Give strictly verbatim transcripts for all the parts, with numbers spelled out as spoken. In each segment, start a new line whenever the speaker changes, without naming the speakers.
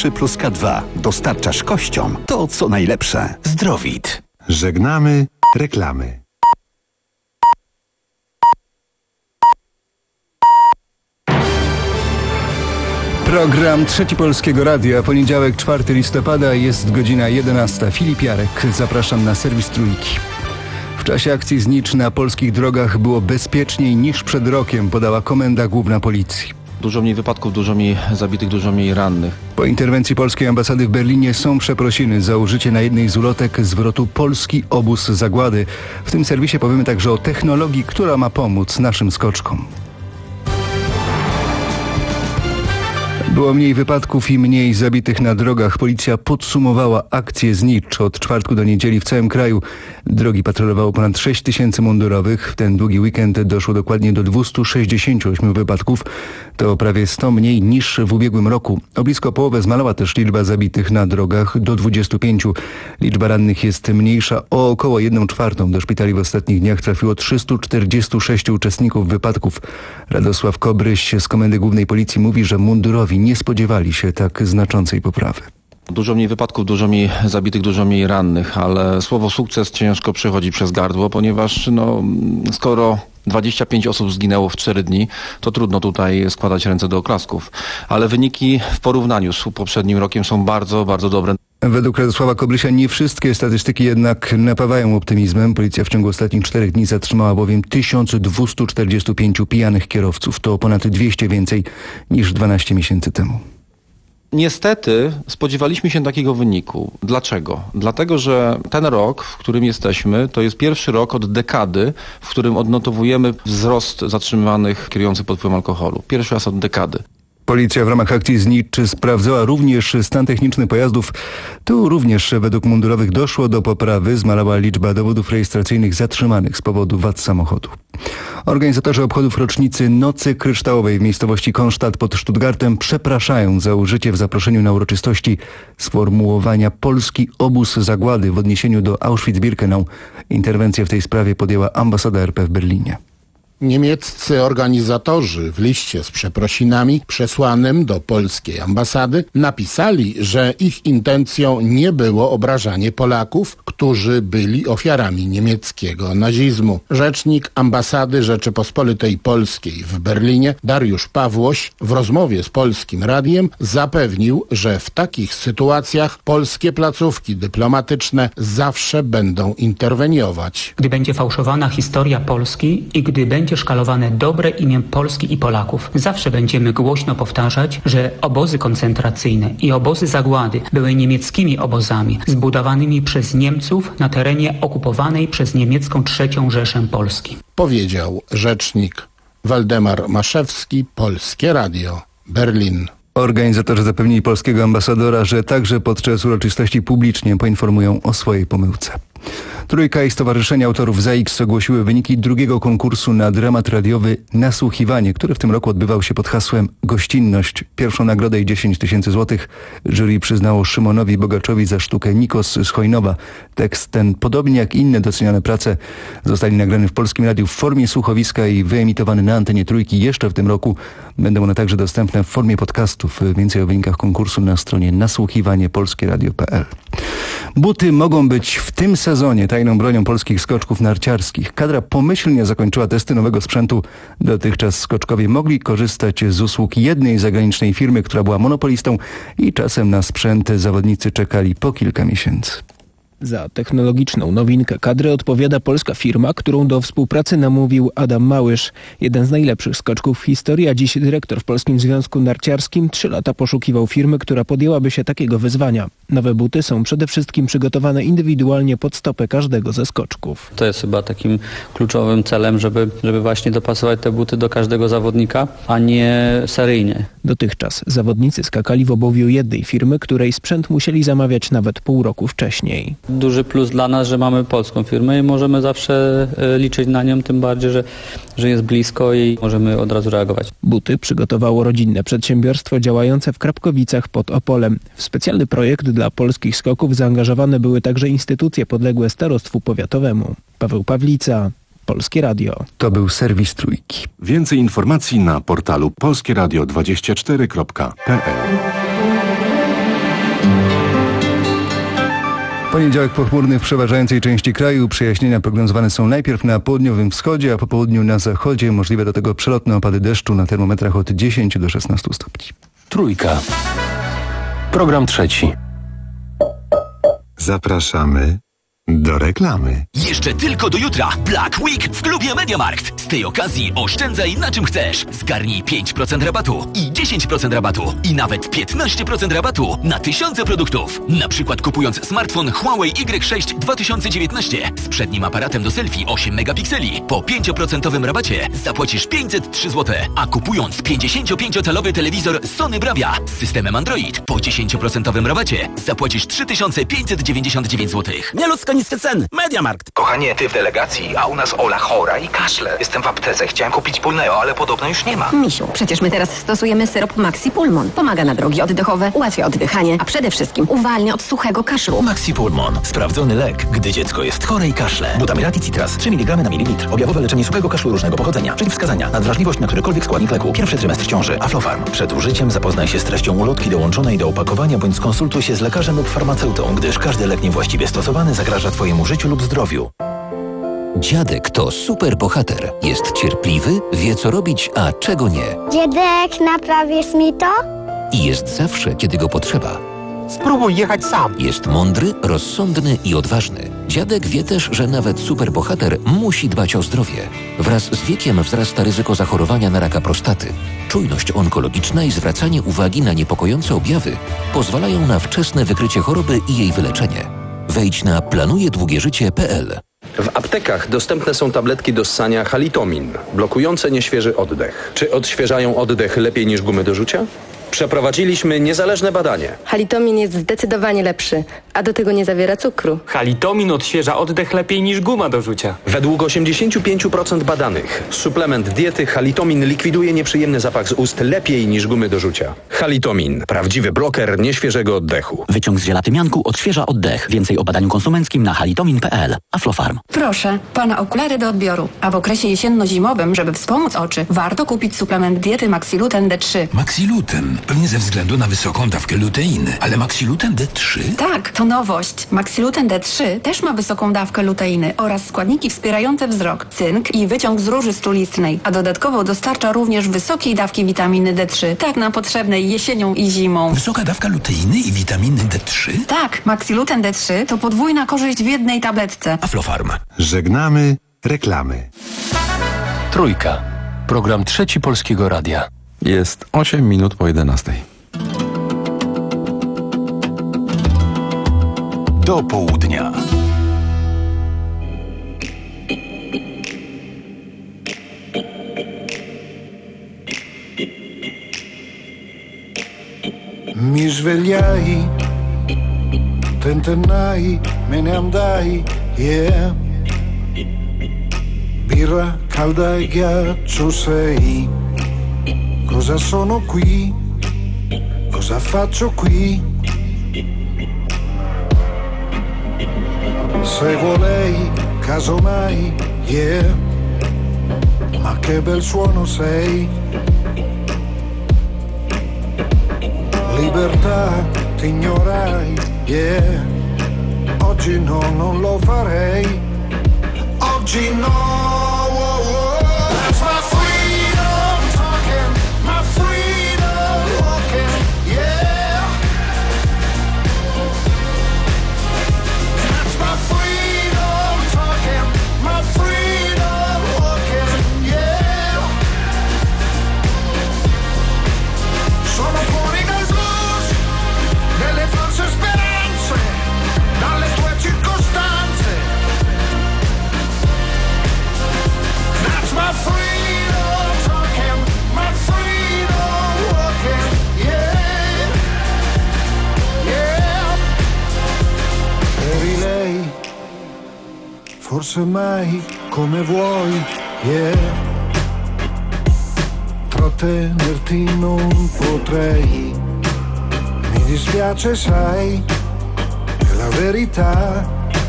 trzy plus K dwa dostarczasz kościom to, co najlepsze. Zdrowit.
Żegnamy reklamy.
Program Trzeci Polskiego Radia, poniedziałek czwartego listopada, jest godzina jedenasta. Filip Jarek, zapraszam na serwis Trójki. W czasie akcji Znicz na polskich drogach było bezpieczniej niż przed rokiem, podała Komenda Główna Policji.
Dużo mniej wypadków, dużo mniej zabitych, dużo mniej rannych.
Po interwencji polskiej ambasady w Berlinie są przeprosiny za użycie na jednej z ulotek zwrotu polski obóz zagłady. W tym serwisie powiemy także o technologii, która ma pomóc naszym skoczkom. Było mniej wypadków i mniej zabitych na drogach. Policja podsumowała akcję Znicz. Od czwartku do niedzieli w całym kraju drogi patrolowało ponad sześć tysięcy mundurowych. W ten długi weekend doszło dokładnie do dwieście sześćdziesiąt osiem wypadków. To prawie sto mniej niż w ubiegłym roku. O blisko połowę zmalała też liczba zabitych na drogach do dwudziestu pięciu. Liczba rannych jest mniejsza o około jedną czwartą. Do szpitali w ostatnich dniach trafiło trzystu czterdziestu sześciu uczestników wypadków. Radosław Kobryś z Komendy Głównej Policji mówi, że mundurowi nie spodziewali się tak znaczącej poprawy.
Dużo mniej wypadków, dużo mniej zabitych, dużo mniej rannych, ale słowo sukces ciężko przechodzi przez gardło, ponieważ no, skoro dwadzieścia pięć osób zginęło w cztery dni, to trudno tutaj składać ręce do oklasków. Ale wyniki w porównaniu z poprzednim rokiem są bardzo, bardzo dobre.
Według Radosława Kobrysia nie wszystkie statystyki jednak napawają optymizmem. Policja w ciągu ostatnich czterech dni zatrzymała bowiem tysiąc dwieście czterdzieści pięć pijanych kierowców. To ponad dwieście więcej niż dwanaście miesięcy temu.
Niestety spodziewaliśmy się takiego wyniku. Dlaczego? Dlatego, że ten rok, w którym jesteśmy, to jest pierwszy rok od dekady, w którym odnotowujemy wzrost zatrzymanych kierujących pod wpływem alkoholu. Pierwszy raz od dekady.
Policja w ramach akcji Znicz sprawdzała również stan techniczny pojazdów. Tu również według mundurowych doszło do poprawy. Zmalała liczba dowodów rejestracyjnych zatrzymanych z powodu wad samochodu. Organizatorzy obchodów rocznicy Nocy Kryształowej w miejscowości Kronstadt pod Stuttgartem przepraszają za użycie w zaproszeniu na uroczystości sformułowania polski obóz zagłady w odniesieniu do Auschwitz-Birkenau. Interwencję w tej sprawie podjęła ambasada R P w Berlinie.
Niemieccy organizatorzy w liście z przeprosinami przesłanym do polskiej ambasady napisali, że ich intencją nie było obrażanie Polaków, którzy byli ofiarami niemieckiego nazizmu. Rzecznik ambasady Rzeczypospolitej Polskiej w Berlinie, Dariusz Pawłoś, w rozmowie z Polskim Radiem zapewnił, że w takich sytuacjach polskie placówki dyplomatyczne zawsze będą interweniować.
Gdy będzie fałszowana historia Polski i gdy będzie szkalowane dobre imię Polski i Polaków. Zawsze będziemy głośno powtarzać, że obozy koncentracyjne i obozy zagłady były niemieckimi obozami zbudowanymi przez Niemców na terenie okupowanej przez niemiecką trzecią Rzeszę Polski.
Powiedział rzecznik Waldemar Maszewski, Polskie Radio, Berlin.
Organizatorzy zapewnili polskiego ambasadora, że także podczas uroczystości publicznie poinformują o swojej pomyłce. Trójka i Stowarzyszenie Autorów Z A X ogłosiły wyniki drugiego konkursu na dramat radiowy Nasłuchiwanie, który w tym roku odbywał się pod hasłem Gościnność. Pierwszą nagrodę i dziesięć tysięcy złotych jury przyznało Szymonowi Bogaczowi za sztukę Nikos z Chojnowa. Tekst ten, podobnie jak inne doceniane prace, zostali nagrane w Polskim Radiu w formie słuchowiska i wyemitowany na antenie Trójki jeszcze w tym roku. Będą one także dostępne w formie podcastów. Więcej o wynikach konkursu na stronie nasłuchiwanie polskie radio kropka p l. Buty mogą być w tym sezonie tajną bronią polskich skoczków narciarskich. Kadra pomyślnie zakończyła testy nowego sprzętu. Dotychczas skoczkowie mogli korzystać z usług jednej zagranicznej firmy, która była monopolistą, i czasem na sprzęt zawodnicy czekali po kilka miesięcy.
Za technologiczną nowinkę kadry odpowiada polska firma, którą do współpracy namówił Adam Małysz. Jeden z najlepszych skoczków w historii, a dziś dyrektor w Polskim Związku Narciarskim, trzy lata poszukiwał firmy, która podjęłaby się takiego wyzwania. Nowe buty są przede wszystkim przygotowane indywidualnie pod stopę każdego ze skoczków.
To jest chyba takim kluczowym celem, żeby, żeby właśnie dopasować te buty do każdego zawodnika, a nie seryjnie.
Dotychczas zawodnicy skakali w obuwiu jednej firmy, której sprzęt musieli zamawiać nawet pół roku wcześniej.
Duży plus dla nas, że mamy polską firmę i możemy zawsze liczyć na nią, tym bardziej, że, że jest blisko i możemy od razu reagować.
Buty przygotowało rodzinne przedsiębiorstwo działające w Krapkowicach pod Opolem. W specjalny projekt dla polskich skoków zaangażowane były także instytucje podległe starostwu powiatowemu. Paweł Pawlica, Polskie Radio.
To był serwis Trójki.
Więcej informacji na portalu polskieradio dwadzieścia cztery kropka p l.
Poniedziałek pochmurny w przeważającej części kraju. Przejaśnienia prognozowane są najpierw na południowym wschodzie, a po południu na zachodzie. Możliwe do tego przelotne opady deszczu na termometrach od dziesięciu do szesnastu stopni.
Trójka. Program trzeci.
Zapraszamy do reklamy.
Jeszcze tylko do jutra Black Week w klubie MediaMarkt. Z tej okazji oszczędzaj na czym chcesz. Zgarnij pięć procent rabatu i dziesięć procent rabatu i nawet piętnaście procent rabatu na tysiące produktów. Na przykład kupując smartfon Huawei Y sześć dwa tysiące dziewiętnaście z przednim aparatem do selfie osiem megapikseli po pięć procent rabacie zapłacisz pięćset trzy złote, a kupując pięćdziesięciopięciocalowy telewizor Sony Bravia z systemem Android po dziesięć procent rabacie zapłacisz trzy tysiące pięćset dziewięćdziesiąt dziewięć złotych.
Nieludzko niskie ceny. MediaMarkt.
Kochanie, ty w delegacji, a u nas Ola chora i kaszle. Jestem w aptece, chciałem kupić Pulneo, ale podobno już nie ma.
Misiu, przecież my teraz stosujemy syrop Maxi Pulmon. Pomaga na drogi oddechowe, ułatwia oddychanie, a przede wszystkim uwalnia od suchego kaszlu.
Maxi Pulmon. Sprawdzony lek, gdy dziecko jest chore i kaszle. Butamirat i Citras. trzy miligramy na mililitr. Objawowe leczenie suchego kaszlu różnego pochodzenia. Przeciwwskazania. Nadwrażliwość na którykolwiek składnik leku. Pierwszy trymestr ciąży. Aflofarm. Przed użyciem zapoznaj się z treścią ulotki dołączonej do opakowania bądź skonsultuj się z lekarzem lub farmaceutą, gdyż każdy lek niewłaściwie stosowany zagraża twojemu życiu lub zdrowiu.
Dziadek to super bohater. Jest cierpliwy, wie co robić, a czego nie.
Dziadek, naprawisz mi to?
I jest zawsze, kiedy go potrzeba.
Spróbuj jechać sam.
Jest mądry, rozsądny i odważny. Dziadek wie też, że nawet superbohater musi dbać o zdrowie. Wraz z wiekiem wzrasta ryzyko zachorowania na raka prostaty. Czujność onkologiczna i zwracanie uwagi na niepokojące objawy pozwalają na wczesne wykrycie choroby i jej wyleczenie. Wejdź na planuje długie życie kropka p l.
W aptekach dostępne są tabletki do ssania Halitomin, blokujące nieświeży oddech. Czy odświeżają oddech lepiej niż gumy do rzucia? Przeprowadziliśmy niezależne badanie.
Halitomin jest zdecydowanie lepszy, a do tego nie zawiera cukru.
Halitomin odświeża oddech lepiej niż guma do rzucia.
Według osiemdziesiąt pięć procent badanych suplement diety Halitomin likwiduje nieprzyjemny zapach z ust lepiej niż gumy do rzucia. Halitomin. Prawdziwy bloker nieświeżego oddechu.
Wyciąg z żelatymianku odświeża oddech. Więcej o badaniu konsumenckim na halitomin kropka p l. Aflofarm.
Proszę, pana okulary do odbioru. A w okresie jesienno-zimowym, żeby wspomóc oczy, warto kupić suplement diety Maxiluten D trzy.
Maxiluten? Pewnie ze względu na wysoką dawkę luteiny. Ale Maxiluten D trzy?
Tak, to nowość. Maxiluten D trzy też ma wysoką dawkę luteiny oraz składniki wspierające wzrok, cynk i wyciąg z róży strulistnej, a dodatkowo dostarcza również wysokiej dawki witaminy D trzy, tak nam potrzebnej jesienią i zimą.
Wysoka dawka luteiny i witaminy D trzy?
Tak, Maxiluten D trzy to podwójna korzyść w jednej tabletce.
Aflofarm. Żegnamy reklamy.
Trójka. Program trzeci Polskiego Radia.
Jest osiem minut po jedenastej.
Do południa.
Mi svegliai, tentennai, me ne andai, yeah. Birra calda e ghiaccio sei. Cosa sono qui? Cosa faccio qui? Seguo lei, casomai, yeah. Ma che bel suono sei. Libertà, ti ignorai, yeah. Oggi no, non lo farei. Oggi no. Forse mai come vuoi, yeah. Trattenerti non potrei. Mi dispiace, sai, è la verità.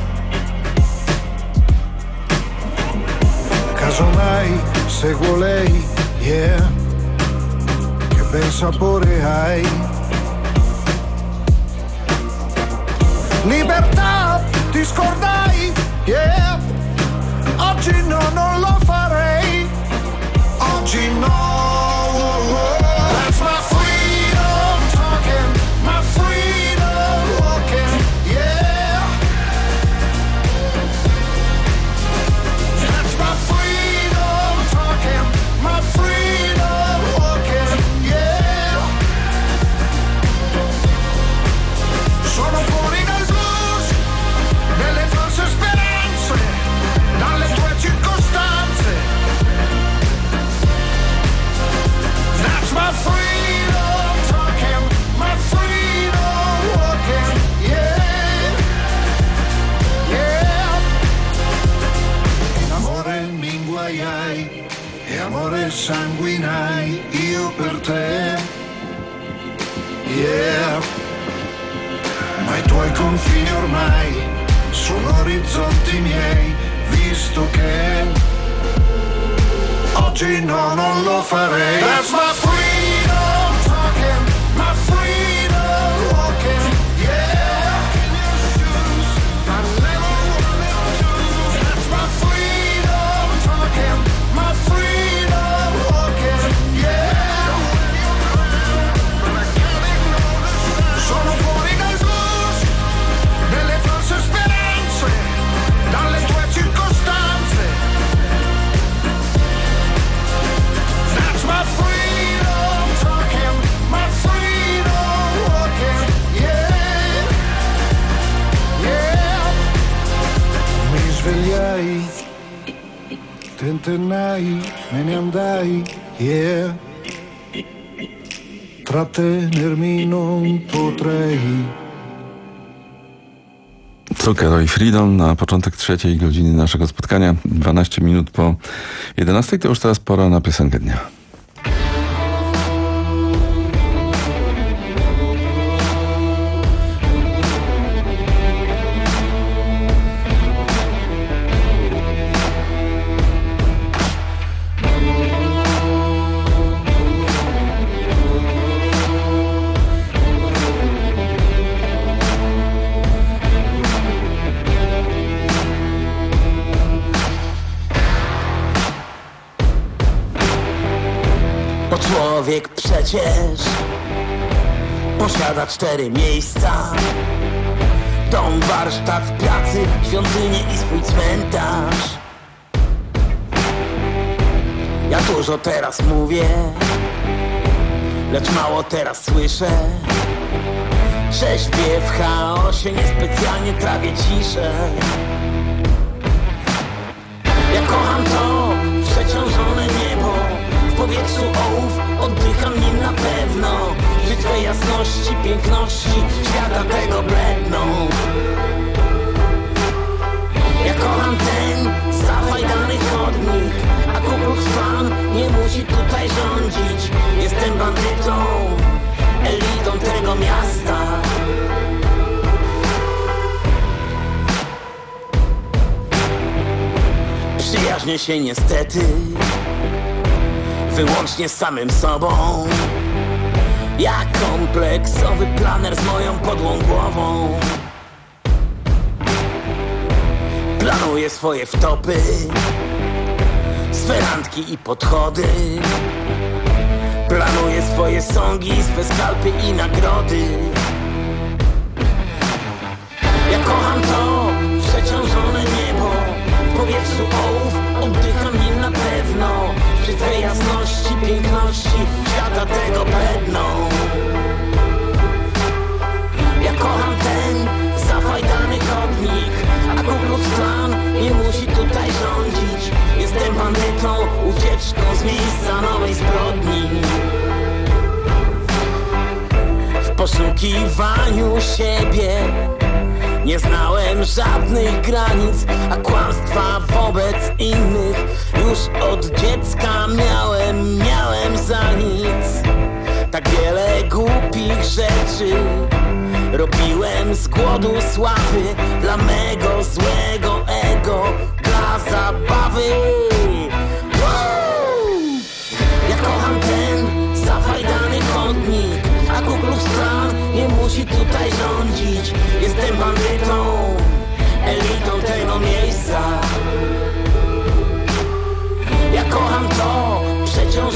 Casomai seguo lei, yeah. Che bel sapore hai. Libertà, ti scordai, yeah. Oggi no, non lo farei. Oggi no. That's my freedom talking, my freedom walking, yeah. That's my freedom talking, my freedom walking, yeah. Sono fuori dal blues, delle false speranze, dalle tue circostanze. That's my freedom talking, my freedom walking, yeah, yeah. In amore mi inguaiai e amore sanguinai io per te, yeah. Ma i tuoi confini ormai sono orizzonti miei, visto che oggi no, non lo farei. That's my freedom talking, my freedom walking, yeah. I never wanna choose. That's my freedom talking, my freedom walking, yeah. Sono fuori dal blues, delle false speranze, dalle tue circostanze. That's my freedom talking, my freedom walking, yeah, yeah. Mi svegliai, tentennai, me ne andai, yeah. Trattenermi non potrei.
Zucchero i Freedom na początek trzeciej godziny naszego spotkania, dwanaście minut po jedenastej. To już teraz pora na piosenkę dnia.
Człowiek przecież posiada cztery miejsca: dom, warsztat, pracy, świątynię i swój cmentarz. Ja dużo teraz mówię, lecz mało teraz słyszę, że śpię w chaosie, niespecjalnie trawię ciszę. Ja kocham to przeciążone niebo, w powietrzu ołów, oddycham nim na pewno. Żytwe jasności, piękności, świata tego bledną. Ja kocham ten zafajdany chodnik, a Ku Klux Klan nie musi tutaj rządzić. Jestem bandytą, elitą tego miasta. Przyjaźnię się niestety wyłącznie z samym sobą. Jak kompleksowy planer z moją podłą głową. Planuję swoje wtopy, swe randki i podchody. Planuję swoje sągi, swe skalpy i nagrody. Ja kocham to przeciążone niebo, w powietrzu ołów, oddycham nim na pewno. Przy twej jasności, piękności, świata tego bledną. Ja kocham ten zafajdany chodnik, a Ku Klux Klan nie musi tutaj rządzić. Jestem bandytą, ucieczką z miejsca nowej zbrodni. W poszukiwaniu siebie nie znałem żadnych granic, a kłamstwa wobec innych już od dziecka miałem, miałem za nic. Tak wiele głupich rzeczy robiłem z głodu sławy, dla mego złego ego, dla zabawy. Wow! Ja kocham ten zafajdany chodnik, a Ku Klux Klan nie musi tutaj rządzić. Jestem bandytą,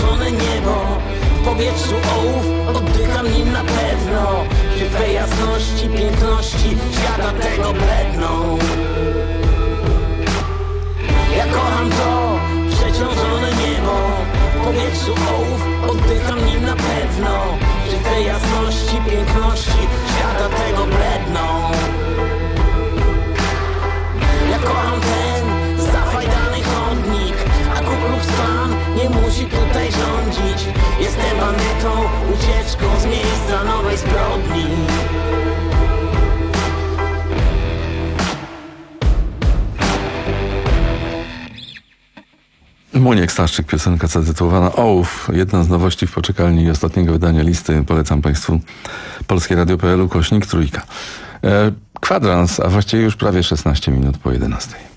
przeciążone niebo. W powietrzu ołów, oddycham nim na pewno. Przy twej jasności, piękności świata tego bledną. Ja kocham to przeciążone niebo. W powietrzu ołów, oddycham nim na pewno. Przy tej jasności, piękności świata tego bledną. Ja kocham ten zafajdany chodnik, a Ku Klux Klan nie musi tutaj rządzić. Jestem bandytą, ucieczką z miejsca nowej zbrodni.
Muniek Staszczyk, piosenka zatytułowana Ołów. Jedna z nowości w poczekalni ostatniego wydania listy. Polecam Państwu polskie radio kropka p l ukośnik trójka. E, kwadrans, a właściwie już prawie szesnaście minut po jedenastej.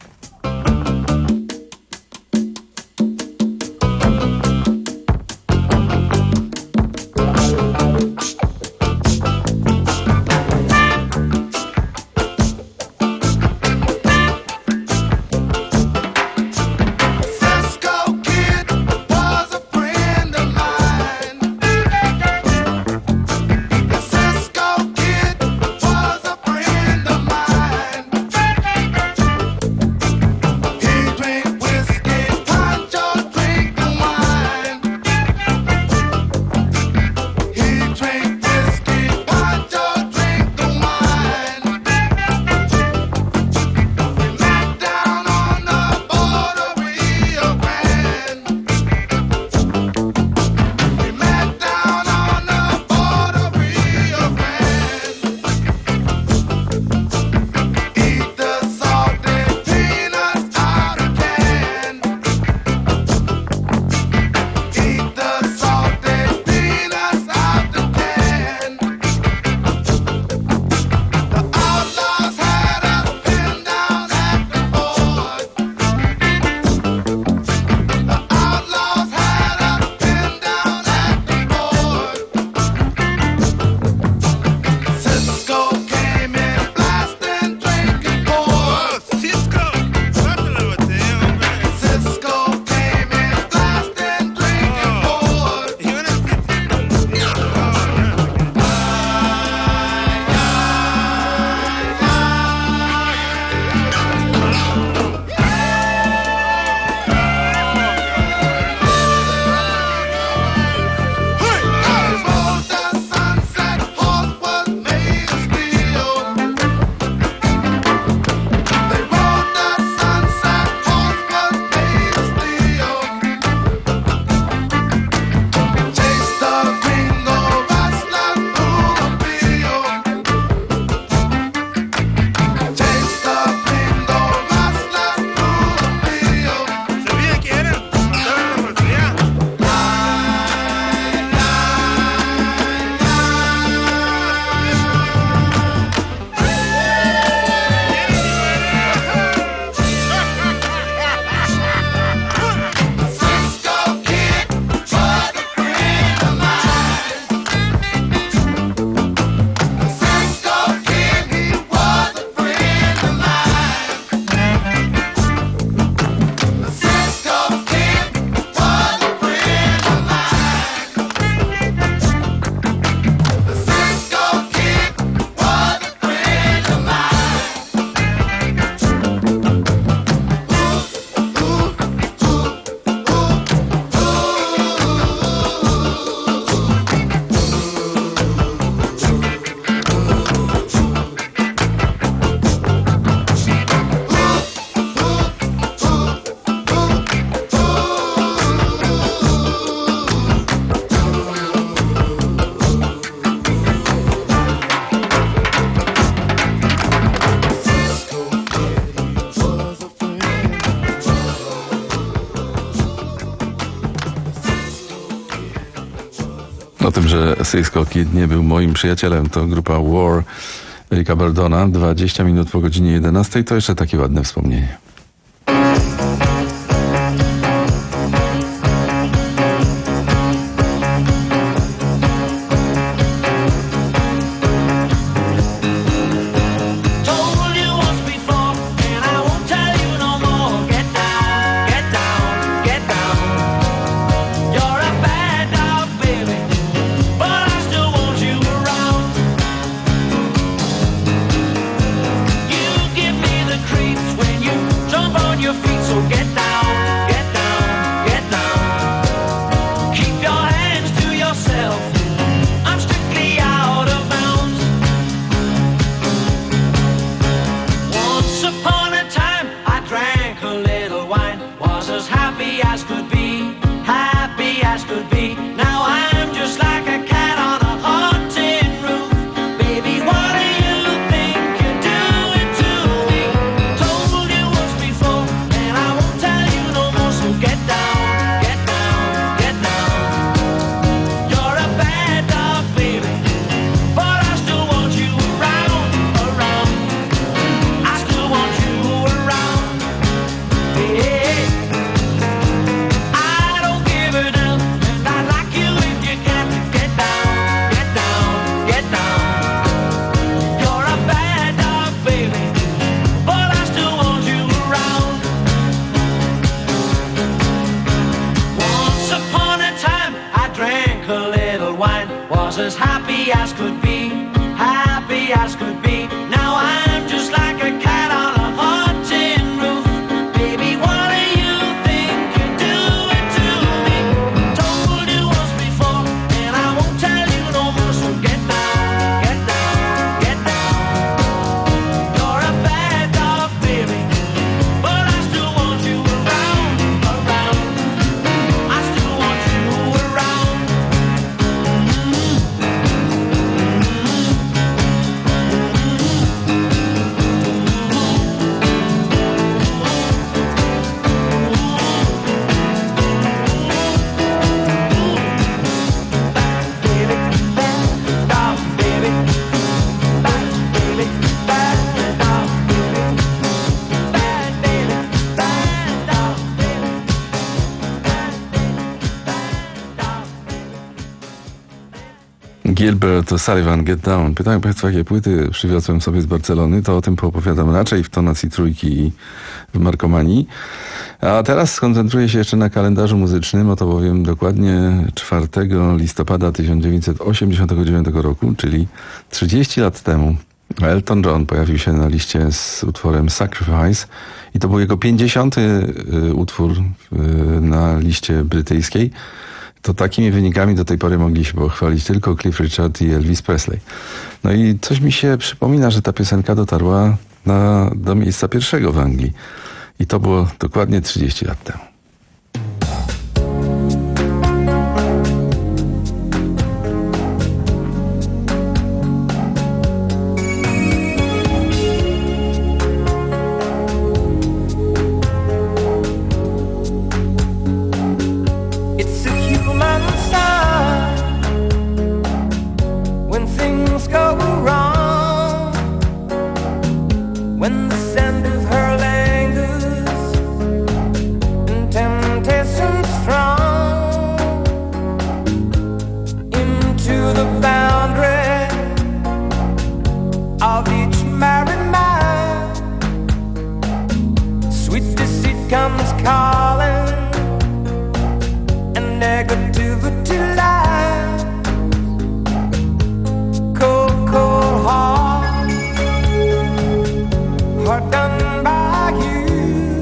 O tym, że Cisco Kid nie był moim przyjacielem, to grupa War Erika Burdona. dwadzieścia minut po godzinie jedenastej to jeszcze takie ładne wspomnienie.
You're stars could be. Now I'm just like a cat on a haunted roof. Baby, what do you think you're doing to me? Told you once before, and I won't tell you no more. So get down, get down, get down. You're a bad dog, baby, but I still want you around, around. I still want you around.
Gilbert O'Sullivan, Get Down. Pytają Państwo, jakie płyty przywiozłem sobie z Barcelony, to o tym poopowiadam raczej w tonacji trójki i w Markomanii. A teraz skoncentruję się jeszcze na kalendarzu muzycznym, oto bowiem dokładnie czwartego listopada tysiąc dziewięćset osiemdziesiątego dziewiątego roku, czyli trzydzieści lat temu, Elton John pojawił się na liście z utworem Sacrifice i to był jego pięćdziesiąty utwór na liście brytyjskiej. To takimi wynikami do tej pory mogli się pochwalić tylko Cliff Richard i Elvis Presley. No i coś mi się przypomina, że ta piosenka dotarła na, do miejsca pierwszego w Anglii. I to było dokładnie trzydzieści lat temu.
It's a human sign when things go wrong, when the scent of her lingers and temptation strong into the boundary of each married man. Sweet deceit comes calling, negativity lies. Cold, cold heart, heart done by you.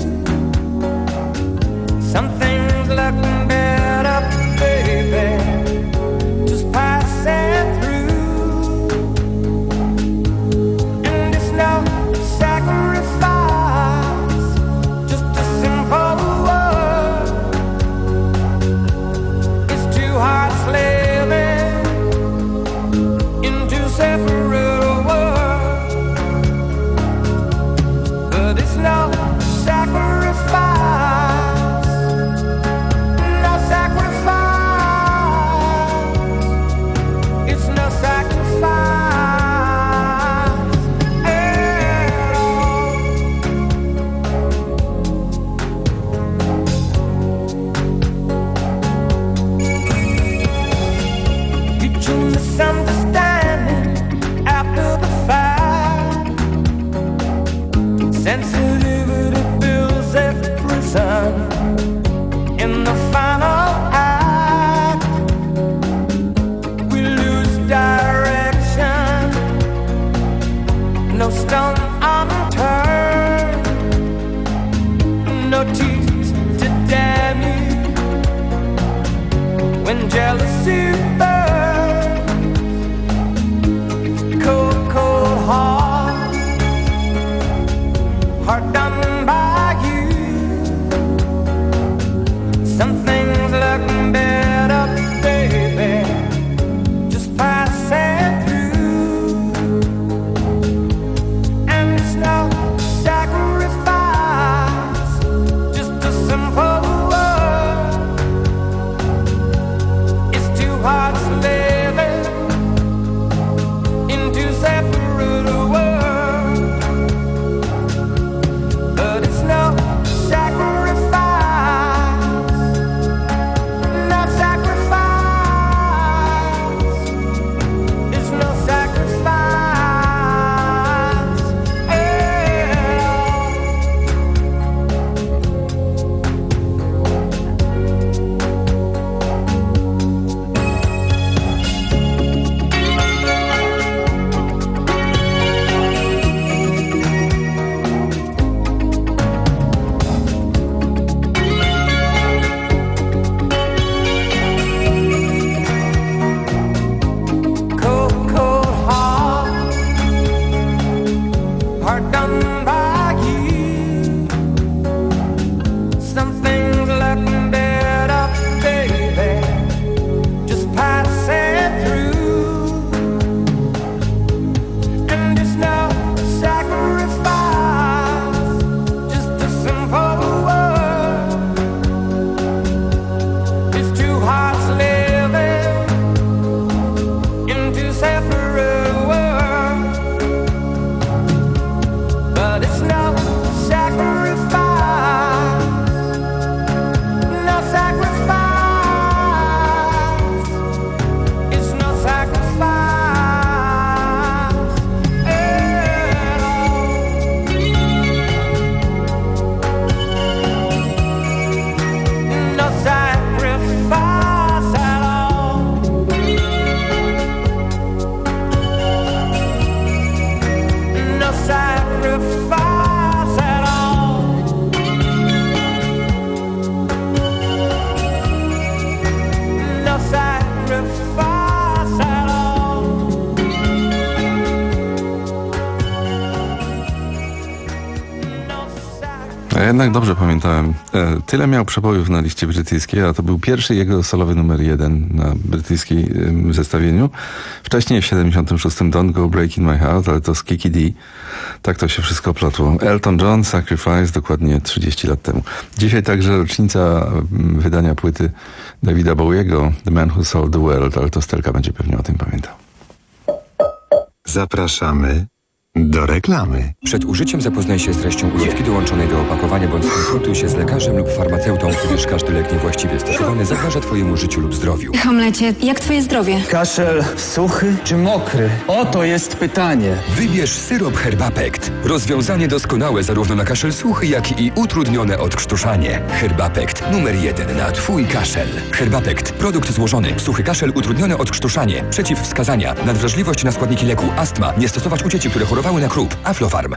Something's looking better, baby, just passing through. And it's no sacrifice, just a simple word. Hearts living in two separate worlds, but it's no sacrifice, no sacrifice, it's no sacrifice at all. Misunderstanding after the fact, sensitivity builds a prison in the final act. We lose direction, no stone unturned, no teeth to damn you when jealousy burns. Cold, cold heart, heart done by you. Something's looking better, baby, just passing through. And it's no sacrifice, just a simple word. It's two hearts sacrifice at all. No sacrifice at all.
A jednak dobrze pamiętałem. E, tyle miał przebojów na liście brytyjskiej, a to był pierwszy jego solowy numer jeden na brytyjskim e, zestawieniu. Wcześniej w siedemdziesiątym szóstym Don't Go Breaking My Heart, ale to z Kiki D. Tak to się wszystko plotło. Elton John, Sacrifice, dokładnie trzydzieści lat temu. Dzisiaj także rocznica wydania płyty Davida Bowiego, The Man Who Sold the World, ale to Stelka będzie pewnie o tym pamiętał.
Zapraszamy do reklamy.
Przed użyciem zapoznaj się z treścią ulotki dołączonej do opakowania bądź skonsultuj się z lekarzem lub farmaceutą, gdyż każdy lek niewłaściwie stosowany zagraża Twojemu życiu lub zdrowiu.
Hamlecie, jak Twoje zdrowie?
Kaszel suchy czy mokry? Oto jest pytanie.
Wybierz syrop Herbapekt. Rozwiązanie doskonałe zarówno na kaszel suchy, jak i utrudnione odkrztuszanie. Herbapekt numer jeden na Twój kaszel. Herbapekt. Produkt złożony. Suchy kaszel, utrudnione odkrztuszanie. Przeciwwskazania. Nadwrażliwość na składniki leku. Astma. Nie stosować u dzieci, które chorowały na krób. Aflofarm.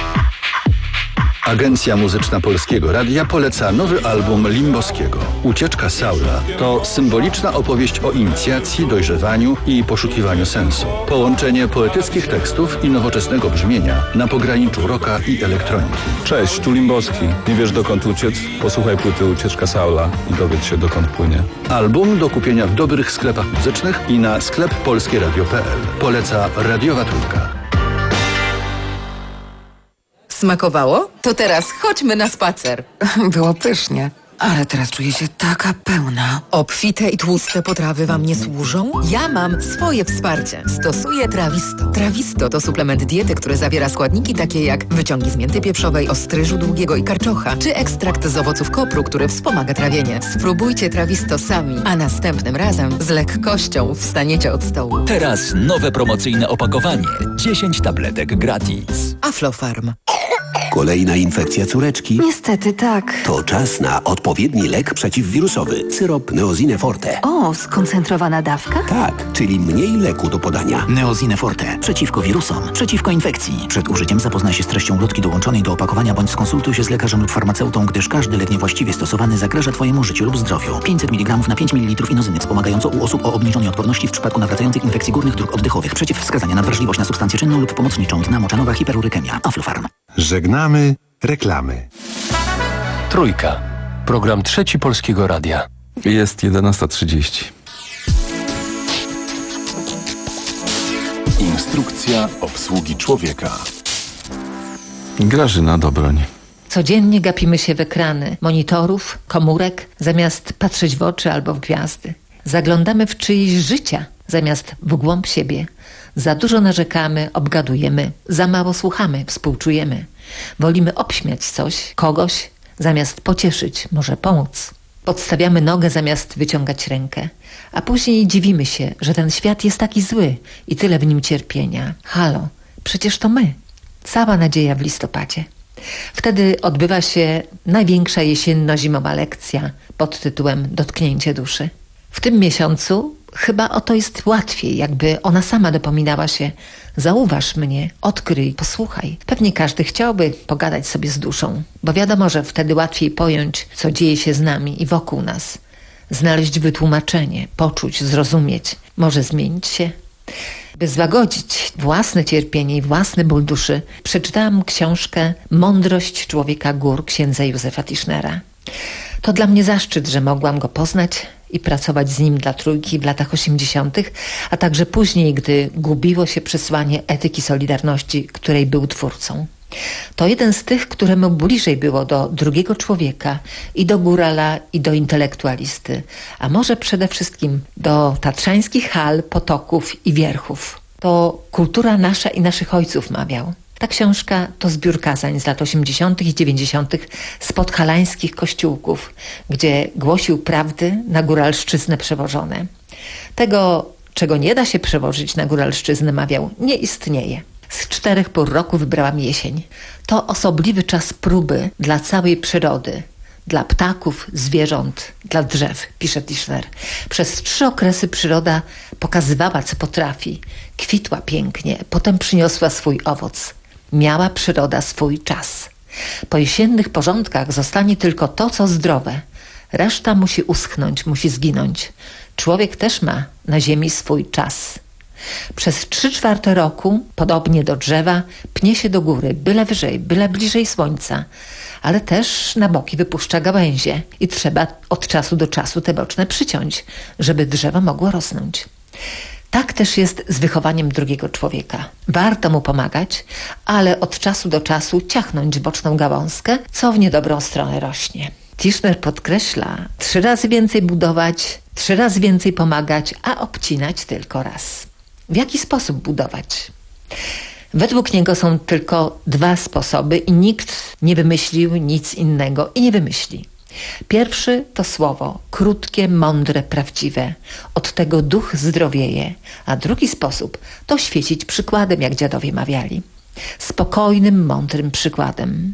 Agencja Muzyczna Polskiego Radia poleca nowy album Limboskiego. Ucieczka Saula to symboliczna opowieść o inicjacji, dojrzewaniu i poszukiwaniu sensu. Połączenie poetyckich tekstów i nowoczesnego brzmienia na pograniczu rocka i elektroniki.
Cześć, tu Limboski. Nie wiesz dokąd uciec? Posłuchaj płyty Ucieczka Saula i dowiedz się dokąd płynie.
Album do kupienia w dobrych sklepach muzycznych i na sklep polskie radio kropka p l. Poleca Radiowa Trójka.
Smakowało? To teraz chodźmy na spacer.
Było pysznie. Ale teraz czuję się taka pełna.
Obfite i tłuste potrawy Wam nie służą? Ja mam swoje wsparcie. Stosuję Trawisto. Trawisto to suplement diety, który zawiera składniki takie jak wyciągi z mięty pieprzowej, ostryżu długiego i karczocza, czy ekstrakt z owoców kopru, który wspomaga trawienie. Spróbujcie Trawisto sami, a następnym razem z lekkością wstaniecie od stołu.
Teraz nowe promocyjne opakowanie. dziesięć tabletek gratis.
Aflofarm.
Kolejna infekcja córeczki?
Niestety tak.
To czas na odpowiedni lek przeciwwirusowy. Syrop Neosine Forte.
O, skoncentrowana dawka?
Tak, czyli mniej leku do podania.
Neosine Forte. Przeciwko wirusom, przeciwko infekcji. Przed użyciem zapoznaj się z treścią ulotki dołączonej do opakowania bądź skonsultuj się z lekarzem lub farmaceutą, gdyż każdy lek niewłaściwie stosowany zagraża Twojemu życiu lub zdrowiu. pięćset miligramów na pięć mililitrów inozyny wspomagająco u osób o obniżonej odporności w przypadku nawracających infekcji górnych dróg oddechowych. Przeciwwskazania na wrażliwość na substancję czynną lub pomocniczą. Dna moczanowa, hiperurykemia. Aflofarm.
Żegnamy reklamy.
Trójka. Program Trzeci Polskiego Radia.
Jest jedenasta trzydzieści.
Instrukcja obsługi człowieka.
Grażyna Dobroń.
Codziennie gapimy się w ekrany monitorów, komórek, zamiast patrzeć w oczy albo w gwiazdy. Zaglądamy w czyjeś życia, zamiast w głąb siebie. Za dużo narzekamy, obgadujemy, za mało słuchamy, współczujemy. Wolimy obśmiać coś, kogoś, zamiast pocieszyć, może pomóc. Podstawiamy nogę, zamiast wyciągać rękę. A później dziwimy się, że ten świat jest taki zły i tyle w nim cierpienia. Halo, przecież to my. Cała nadzieja w listopadzie. Wtedy odbywa się największa jesienno-zimowa lekcja pod tytułem Dotknięcie duszy. W tym miesiącu chyba o to jest łatwiej, jakby ona sama dopominała się: zauważ mnie, odkryj, posłuchaj. Pewnie każdy chciałby pogadać sobie z duszą, bo wiadomo, że wtedy łatwiej pojąć, co dzieje się z nami i wokół nas. Znaleźć wytłumaczenie, poczuć, zrozumieć, może zmienić się. By złagodzić własne cierpienie i własny ból duszy, przeczytałam książkę Mądrość człowieka gór księdza Józefa Tischnera. To dla mnie zaszczyt, że mogłam go poznać i pracować z nim dla Trójki w latach osiemdziesiątych, a także później, gdy gubiło się przesłanie etyki Solidarności, której był twórcą. To jeden z tych, któremu bliżej było do drugiego człowieka i do górala, i do intelektualisty, a może przede wszystkim do tatrzańskich hal, potoków i wierchów. To kultura nasza i naszych ojców, mawiał. Ta książka to zbiór kazań z lat osiemdziesiątych i dziewięćdziesiątych z podhalańskich kościółków, gdzie głosił prawdy na góralszczyznę przewożone. Tego, czego nie da się przewożyć na góralszczyznę, mawiał, nie istnieje. Z czterech pór roku wybrałam jesień. To osobliwy czas próby dla całej przyrody, dla ptaków, zwierząt, dla drzew, pisze Tischner. Przez trzy okresy przyroda pokazywała, co potrafi. Kwitła pięknie, potem przyniosła swój owoc. Miała przyroda swój czas. Po jesiennych porządkach zostanie tylko to, co zdrowe. Reszta musi uschnąć, musi zginąć. Człowiek też ma na ziemi swój czas. Przez trzy czwarte roku, podobnie do drzewa, pnie się do góry, byle wyżej, byle bliżej słońca, ale też na boki wypuszcza gałęzie i trzeba od czasu do czasu te boczne przyciąć, żeby drzewo mogło rosnąć. Tak też jest z wychowaniem drugiego człowieka. Warto mu pomagać, ale od czasu do czasu ciachnąć boczną gałązkę, co w niedobrą stronę rośnie. Tischner podkreśla, trzy razy więcej budować, trzy razy więcej pomagać, a obcinać tylko raz. W jaki sposób budować? Według niego są tylko dwa sposoby i nikt nie wymyślił nic innego i nie wymyśli. Pierwszy to słowo, krótkie, mądre, prawdziwe. Od tego duch zdrowieje. A drugi sposób to świecić przykładem, jak dziadowie mawiali. Spokojnym, mądrym przykładem.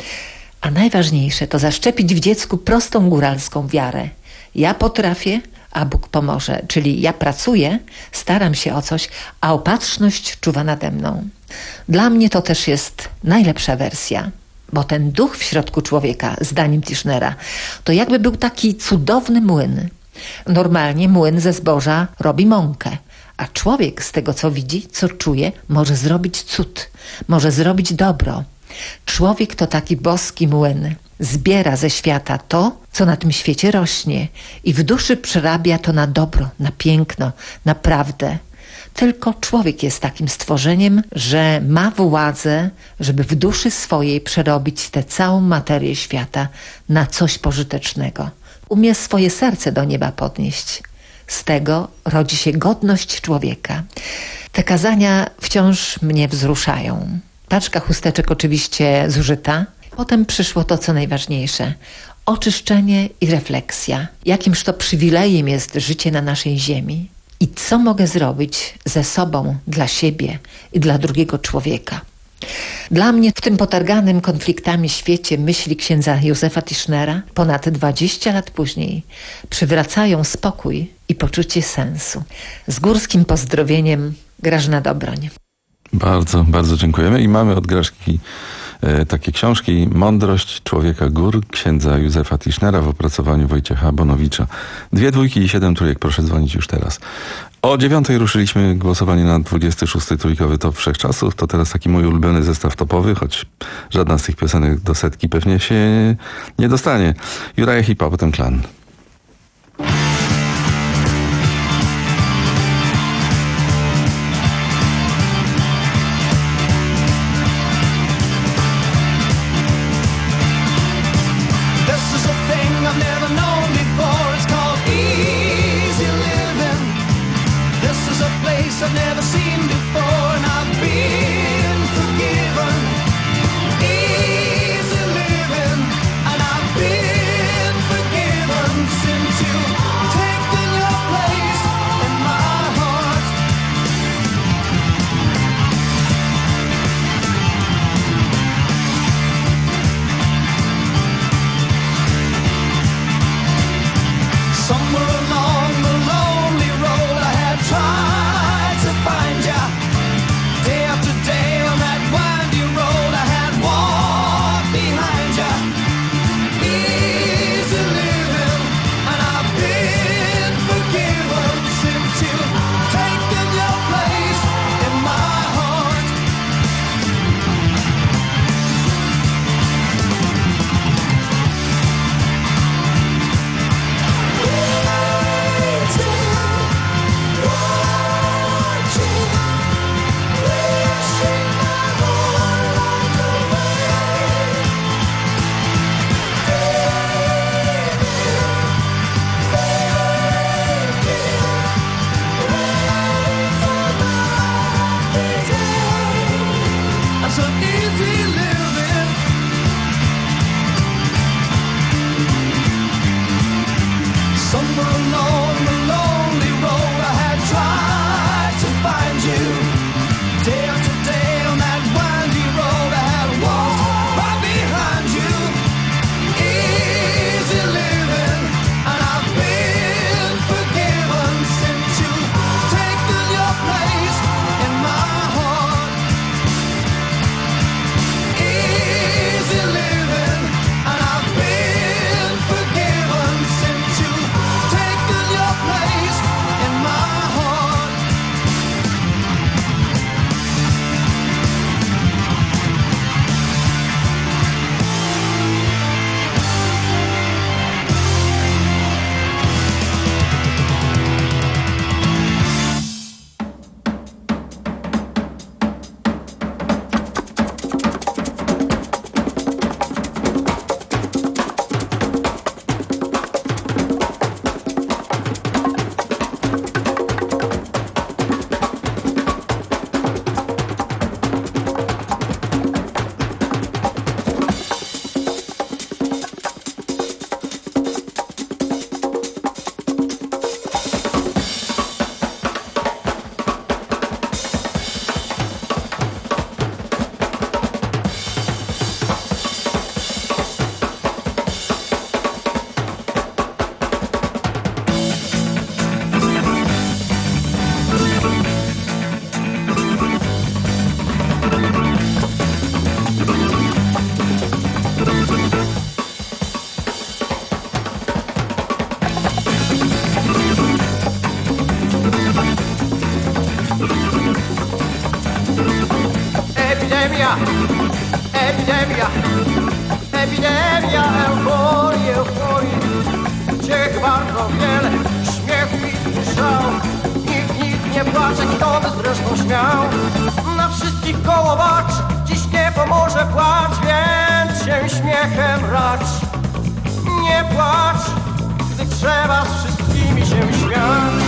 A najważniejsze to zaszczepić w dziecku prostą góralską wiarę. Ja potrafię, a Bóg pomoże. Czyli ja pracuję, staram się o coś, a opatrzność czuwa nade mną. Dla mnie to też jest najlepsza wersja. Bo ten duch w środku człowieka, zdaniem Tischnera, to jakby był taki cudowny młyn. Normalnie młyn ze zboża robi mąkę, a człowiek z tego, co widzi, co czuje, może zrobić cud, może zrobić dobro. Człowiek to taki boski młyn. Zbiera ze świata to, co na tym świecie rośnie i w duszy przerabia to na dobro, na piękno, na prawdę. Tylko człowiek jest takim stworzeniem, że ma władzę, żeby w duszy swojej przerobić tę całą materię świata na coś pożytecznego. Umie swoje serce do nieba podnieść. Z tego rodzi się godność człowieka. Te kazania wciąż mnie wzruszają. Paczka chusteczek oczywiście zużyta. Potem przyszło to, co najważniejsze. Oczyszczenie i refleksja. Jakimż to przywilejem jest życie na naszej ziemi. I co mogę zrobić ze sobą, dla siebie i dla drugiego człowieka. Dla mnie w tym potarganym konfliktami świecie myśli księdza Józefa Tischnera ponad dwadzieścia lat później przywracają spokój i poczucie sensu. Z górskim pozdrowieniem, Grażyna Dobroń.
Bardzo, bardzo dziękujemy i mamy od Grażki e, takie książki Mądrość człowieka gór księdza Józefa Tischnera w opracowaniu Wojciecha Bonowicza. Dwie dwójki i siedem trójek, proszę dzwonić już teraz. O dziewiątej ruszyliśmy głosowanie na dwudziesty szósty trójkowy top wszechczasów. To teraz taki mój ulubiony zestaw topowy, choć żadna z tych piosenek do setki pewnie się nie dostanie. Uriah Heep, a potem Klan.
I've never seen before, and I've been forgiven. Easy living, and I've been forgiven. epidemia, epidemia, epidemia euforii, euforii. Ciech bardzo wiele, śmiechu i szał. Nikt, nikt nie płacze, kto by zresztą śmiał. Na wszystkich koło bacz, dziś nie pomoże płacz, więc się śmiechem racz. Nie płacz, gdy trzeba z wszystkimi się śmiać.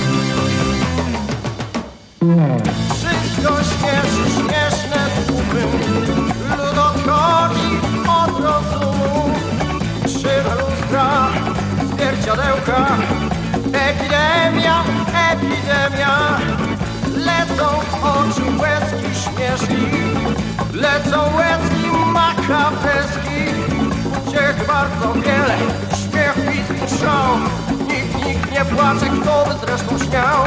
Wszystko śmieszy, śmieszne tłupy, lud odchodzi od rozumu. Krzywe lustra, zwierciadełka, epidemia, epidemia. Lecą w oczu łezki śmieszki, lecą łezki makabreski. Uciech bardzo wiele, śmiech, pisk i szał. Nikt, nikt nie płacze, kto by zresztą śmiał.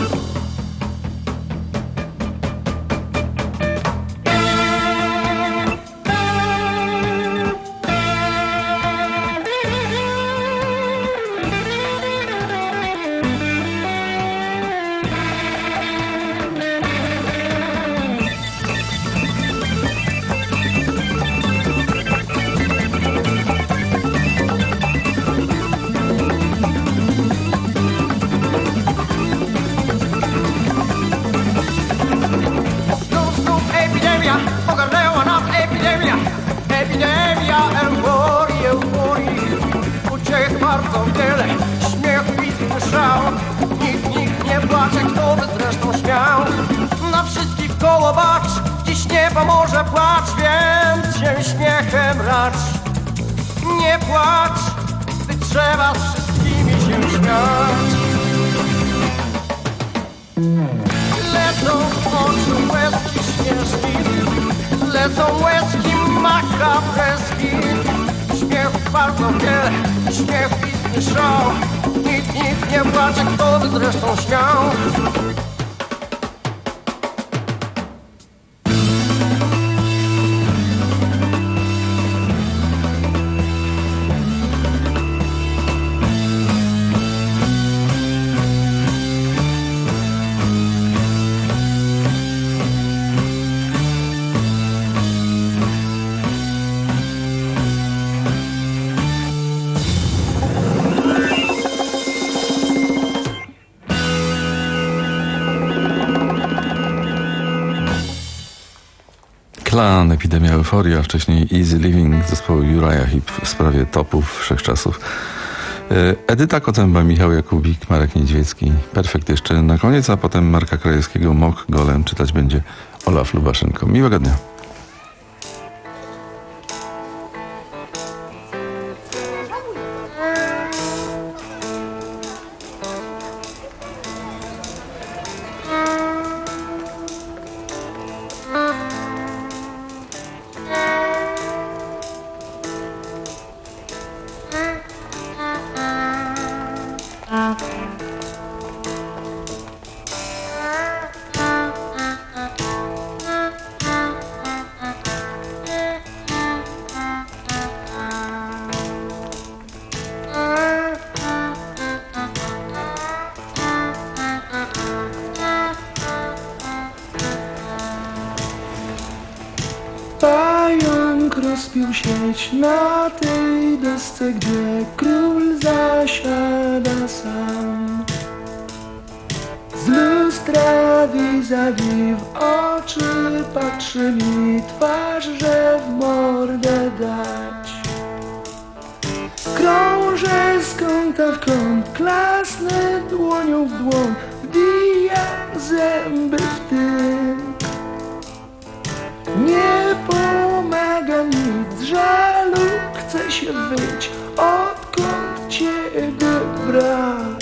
Ogarnęła nas epidemia, epidemia euforii, euforii. Uciech bardzo wiele, śmiech, pisk, szał. Nikt, nikt nie płacze, kto by zresztą śmiał. Na wszystkich koło bacz, dziś nie pomoże płacz, więc się śmiechem racz. Nie płacz, gdy trzeba z wszystkimi się śmiać. Lecą w oczu łezki śmieszki, lecą łezki makabreski. Śmiechu bardzo wiele, śmiech, pisk i szał. Nikt, nikt nie płacze, kto by zresztą śmiał.
Klan, epidemia euforii, a wcześniej Easy Living zespołu Uriah Heep w sprawie topów wszechczasów. Edyta Kotęba, Michał Jakubik, Marek Niedźwiecki. Perfekt jeszcze na koniec, a potem Marka Krajewskiego, Mok Golem. Czytać będzie Olaf Lubaszenko. Miłego dnia.
Pająk rozpił sieć na tej desce, gdzie król zasiada sam. Z lustra vis-a-vis w oczy patrzy mi twarz, że w mordę dać. Krążę z kąta w kąt, klasnę dłonią w dłoń, wbijam zęby w tył. Nie pomaga nic, żalu chce się wyć, odkąd ciebie brak.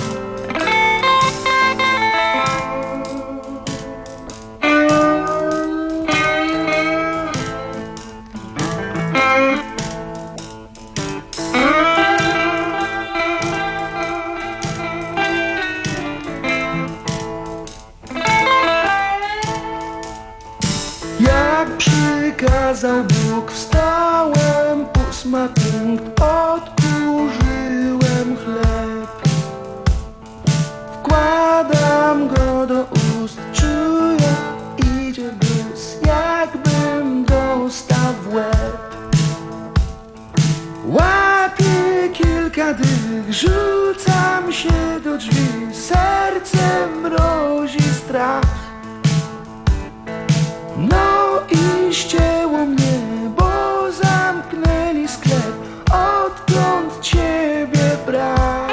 Jak przykazał Bóg, wstałem, ósma punkt, odkurzyłem chleb. Wkładam go do ust, czuję, idzie bys, jakby rzucam się do drzwi, serce mrozi strach. No i ścięło mnie, bo zamknęli sklep, odkąd ciebie brak.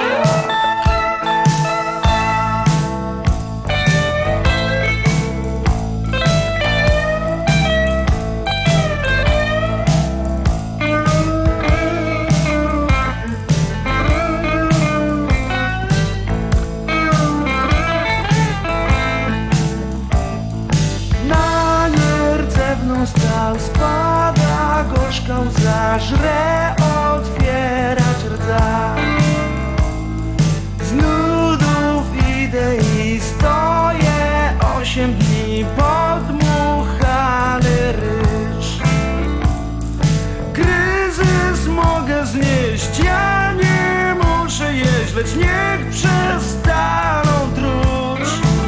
Spada gorzka łza, żre otwierać rdza. Z nudów idę i stoję osiem dni podmuchany ryż. Kryzys mogę znieść, ja nie muszę jeść, lecz niech przestaną truć.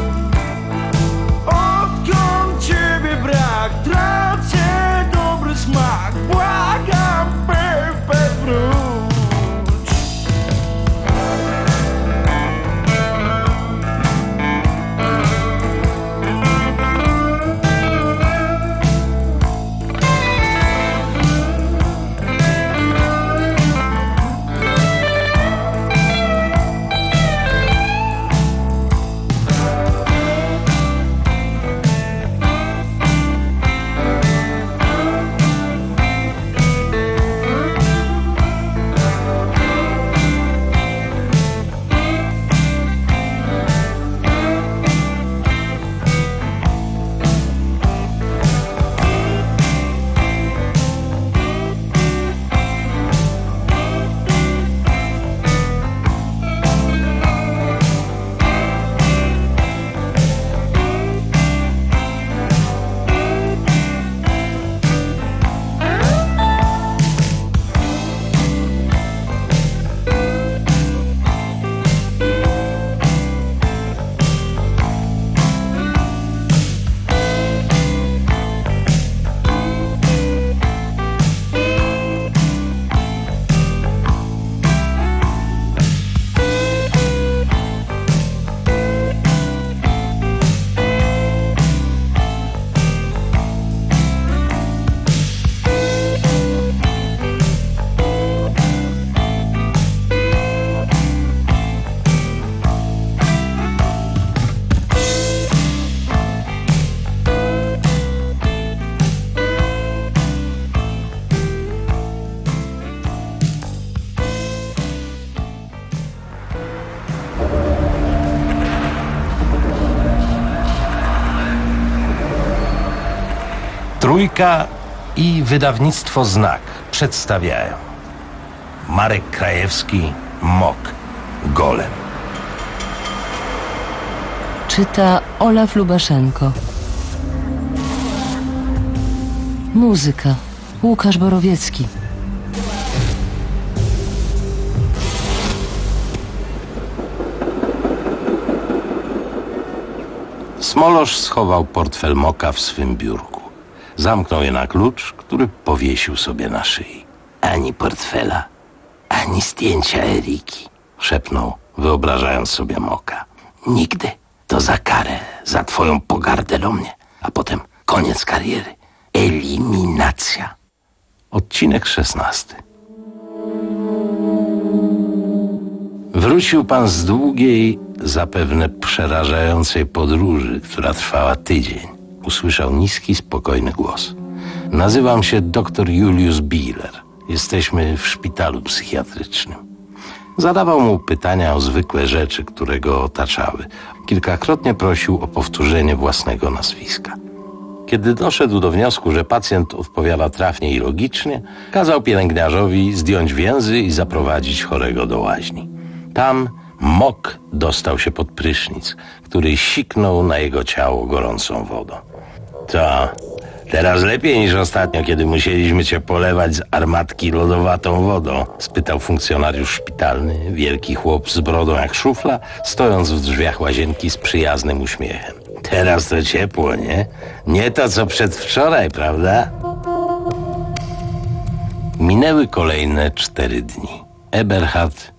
Odkąd ciebie brak, tracę dobry smak, błagam, Pepe, wróć.
Trójka i wydawnictwo Znak przedstawiają Marek Krajewski, Mok, Golem.
Czyta Olaf Lubaszenko. Muzyka Łukasz Borowiecki.
Smolosz schował portfel Moka w swym biurku. Zamknął je na klucz, który powiesił sobie na szyi. Ani portfela, ani zdjęcia Eriki, szepnął, wyobrażając sobie Moka. Nigdy. To za karę, za twoją pogardę do mnie. A potem koniec kariery. Eliminacja. Odcinek szesnasty. Wrócił pan z długiej, zapewne przerażającej podróży, która trwała tydzień. Usłyszał niski, spokojny głos. Nazywam się doktor Julius Bieler. Jesteśmy w szpitalu psychiatrycznym. Zadawał mu pytania o zwykłe rzeczy, które go otaczały. Kilkakrotnie prosił o powtórzenie własnego nazwiska. Kiedy doszedł do wniosku, że pacjent odpowiada trafnie i logicznie, kazał pielęgniarzowi zdjąć więzy i zaprowadzić chorego do łaźni. Tam Mok dostał się pod prysznic, który siknął na jego ciało gorącą wodą. To teraz lepiej niż ostatnio, kiedy musieliśmy cię polewać z armatki lodowatą wodą? Spytał funkcjonariusz szpitalny, wielki chłop z brodą jak szufla, stojąc w drzwiach łazienki z przyjaznym uśmiechem. Teraz to ciepło, nie? Nie to, co przedwczoraj, prawda? Minęły kolejne cztery dni. Eberhard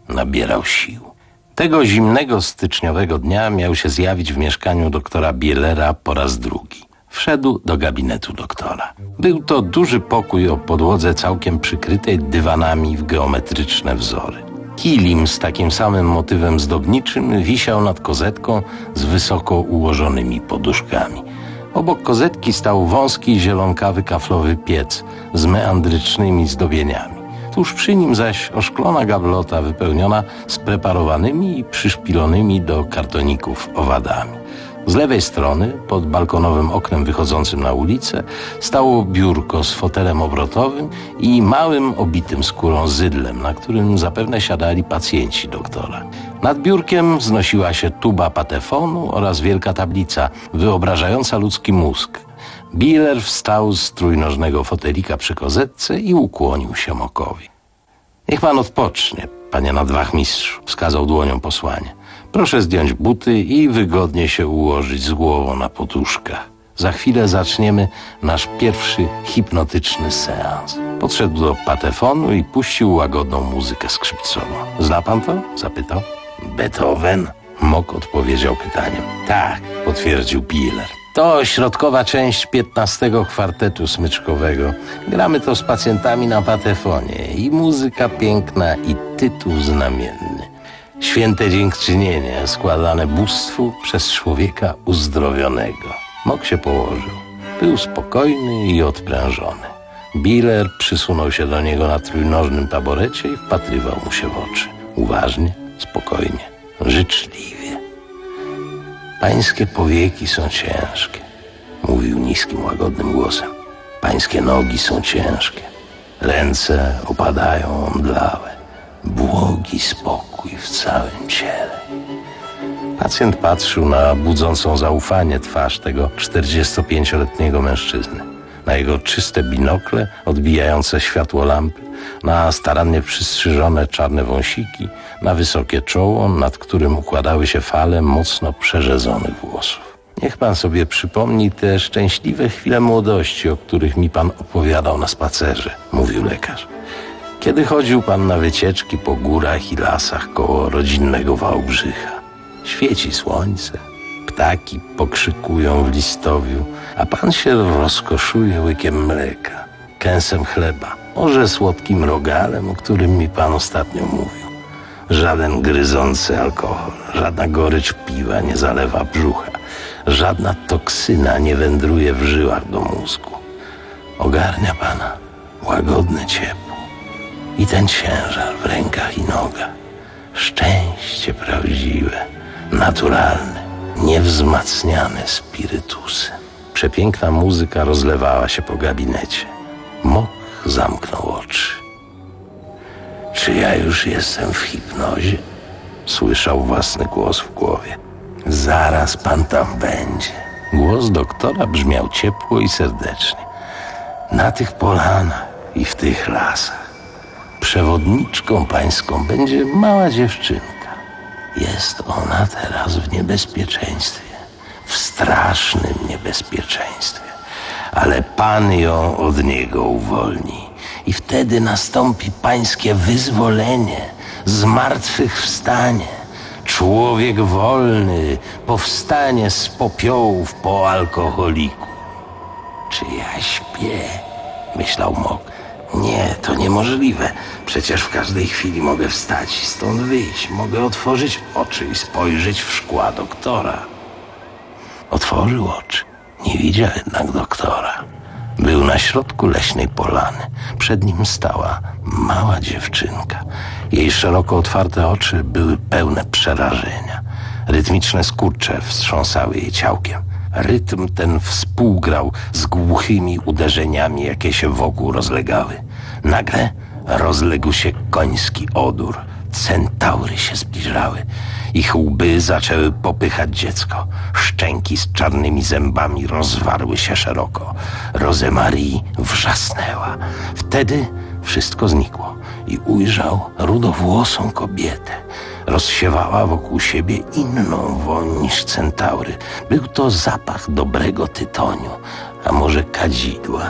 nabierał sił. Tego zimnego styczniowego dnia miał się zjawić w mieszkaniu doktora Bielera po raz drugi. Wszedł do gabinetu doktora. Był to duży pokój o podłodze całkiem przykrytej dywanami w geometryczne wzory. Kilim z takim samym motywem zdobniczym wisiał nad kozetką z wysoko ułożonymi poduszkami. Obok kozetki stał wąski, zielonkawy kaflowy piec z meandrycznymi zdobieniami. Tuż przy nim zaś oszklona gablota wypełniona spreparowanymi i przyszpilonymi do kartoników owadami. Z lewej strony, pod balkonowym oknem wychodzącym na ulicę, stało biurko z fotelem obrotowym i małym, obitym skórą zydlem, na którym zapewne siadali pacjenci doktora. Nad biurkiem wznosiła się tuba patefonu oraz wielka tablica wyobrażająca ludzki mózg. Bieler wstał z trójnożnego fotelika przy kozetce i ukłonił się Mokowi. Niech pan odpocznie, panie nadwachmistrzu, wskazał dłonią posłanie. Proszę zdjąć buty i wygodnie się ułożyć z głową na poduszkach. Za chwilę zaczniemy nasz pierwszy hipnotyczny seans. Podszedł do patefonu i puścił łagodną muzykę skrzypcową. Zna pan to? Zapytał. Beethoven? Mok odpowiedział pytaniem. Tak, potwierdził Bieler. To środkowa część piętnastego kwartetu smyczkowego. Gramy to z pacjentami na patefonie. I muzyka piękna, i tytuł znamienny. Święte dziękczynienie składane bóstwu przez człowieka uzdrowionego. Mok się położył. Był spokojny i odprężony. Bieler przysunął się do niego na trójnożnym taborecie i wpatrywał mu się w oczy. Uważnie, spokojnie, życzliwie. Pańskie powieki są ciężkie, mówił niskim, łagodnym głosem. Pańskie nogi są ciężkie. Ręce opadają omdlałe. Błogi spokój w całym ciele. Pacjent patrzył na budzącą zaufanie twarz tego czterdziestopięcioletniego mężczyzny. Na jego czyste binokle, odbijające światło lampy, na starannie przystrzyżone czarne wąsiki, na wysokie czoło, nad którym układały się fale mocno przerzezonych włosów. Niech pan sobie przypomni te szczęśliwe chwile młodości, o których mi pan opowiadał na spacerze, mówił lekarz. Kiedy chodził pan na wycieczki po górach i lasach koło rodzinnego Wałbrzycha. Świeci słońce, ptaki pokrzykują w listowiu, a pan się rozkoszuje łykiem mleka, kęsem chleba, może słodkim rogalem, o którym mi pan ostatnio mówił. Żaden gryzący alkohol, żadna gorycz piwa nie zalewa brzucha, żadna toksyna nie wędruje w żyłach do mózgu. Ogarnia pana łagodne ciepło i ten ciężar w rękach i nogach. Szczęście prawdziwe, naturalne, niewzmacniane spirytusy. Przepiękna muzyka rozlewała się po gabinecie. Mok zamknął oczy. Czy ja już jestem w hipnozie? Słyszał własny głos w głowie. Zaraz pan tam będzie. Głos doktora brzmiał ciepło i serdecznie. Na tych polanach i w tych lasach przewodniczką pańską będzie mała dziewczynka. Jest ona teraz w niebezpieczeństwie, w strasznym niebezpieczeństwie, ale pan ją od niego uwolni i wtedy nastąpi pańskie wyzwolenie, zmartwychwstanie. Człowiek wolny powstanie z popiołów po alkoholiku. Czy ja śpię? Myślał Mok. Nie, to niemożliwe. Przecież w każdej chwili mogę wstać i stąd wyjść. Mogę otworzyć oczy i spojrzeć w szkła doktora. Otworzył oczy. Nie widział jednak doktora. Był na środku leśnej polany. Przed nim stała mała dziewczynka. Jej szeroko otwarte oczy były pełne przerażenia. Rytmiczne skurcze wstrząsały jej ciałkiem. Rytm ten współgrał z głuchymi uderzeniami, jakie się wokół rozlegały. Nagle rozległ się koński odór. Centaury się zbliżały. Ich łby zaczęły popychać dziecko. Szczęki z czarnymi zębami rozwarły się szeroko. Rozemarie wrzasnęła. Wtedy wszystko znikło i ujrzał rudowłosą kobietę. Rozsiewała wokół siebie inną woń niż centaury. Był to zapach dobrego tytoniu, a może kadzidła.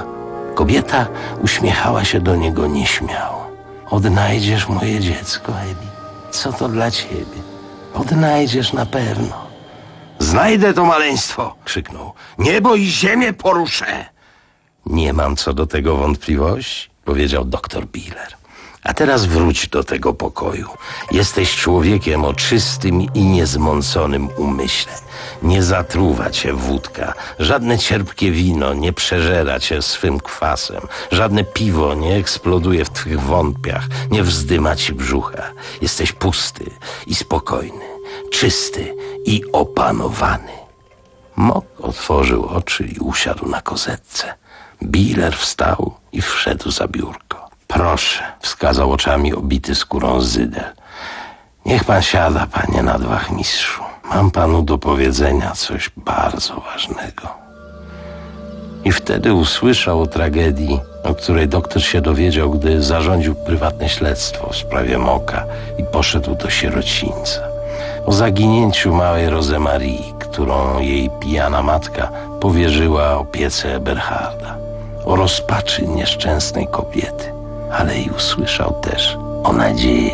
Kobieta uśmiechała się do niego nieśmiało. Odnajdziesz moje dziecko, Ebi? Co to dla ciebie? Odnajdziesz na pewno. Znajdę to maleństwo, krzyknął. Niebo i ziemię poruszę. Nie mam co do tego wątpliwości, powiedział doktor Biller. A teraz wróć do tego pokoju. Jesteś człowiekiem o czystym i niezmąconym umyśle. Nie zatruwa cię wódka, żadne cierpkie wino nie przeżera cię swym kwasem, żadne piwo nie eksploduje w twych wątpiach, nie wzdyma ci brzucha. Jesteś pusty i spokojny, czysty i opanowany. Mok otworzył oczy i usiadł na kozetce. Biller wstał i wszedł za biurko. Proszę, wskazał oczami obity skórą Zydel. Niech pan siada, panie nadwachmistrzu. Mam panu do powiedzenia coś bardzo ważnego. I wtedy usłyszał o tragedii, o której doktor się dowiedział, gdy zarządził prywatne śledztwo w sprawie Moka i poszedł do sierocińca. O zaginięciu małej Rozemarii, którą jej pijana matka powierzyła opiece Eberharda. O rozpaczy nieszczęsnej kobiety, ale i usłyszał też o nadziei.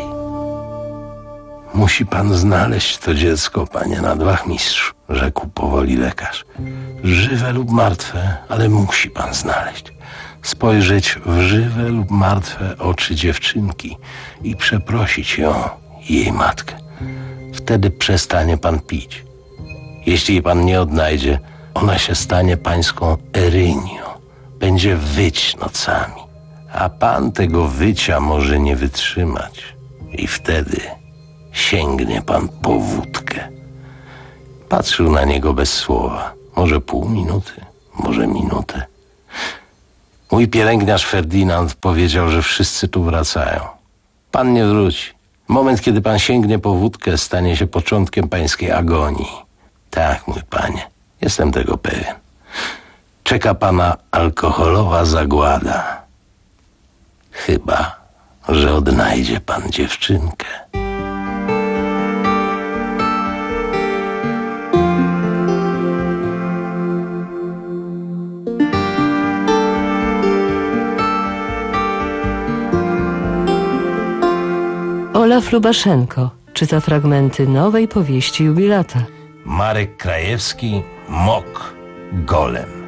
Musi pan znaleźć to dziecko, panie nadwachmistrzu, rzekł powoli lekarz. Żywe lub martwe, ale musi pan znaleźć. Spojrzeć w żywe lub martwe oczy dziewczynki i przeprosić ją i jej matkę. Wtedy przestanie pan pić. Jeśli jej pan nie odnajdzie, ona się stanie pańską Erynią. Będzie wyć nocami, a pan tego wycia może nie wytrzymać. I wtedy sięgnie pan po wódkę. Patrzył na niego bez słowa. Może pół minuty, może minutę. Mój pielęgniarz Ferdynand powiedział, że wszyscy tu wracają. Pan nie wróci. Moment, kiedy pan sięgnie po wódkę, stanie się początkiem pańskiej agonii. Tak, mój panie, jestem tego pewien. Czeka pana alkoholowa zagłada. Chyba, że odnajdzie pan dziewczynkę.
Olaf Lubaszenko czyta fragmenty nowej powieści jubilata.
Marek Krajewski, Mok, Golem.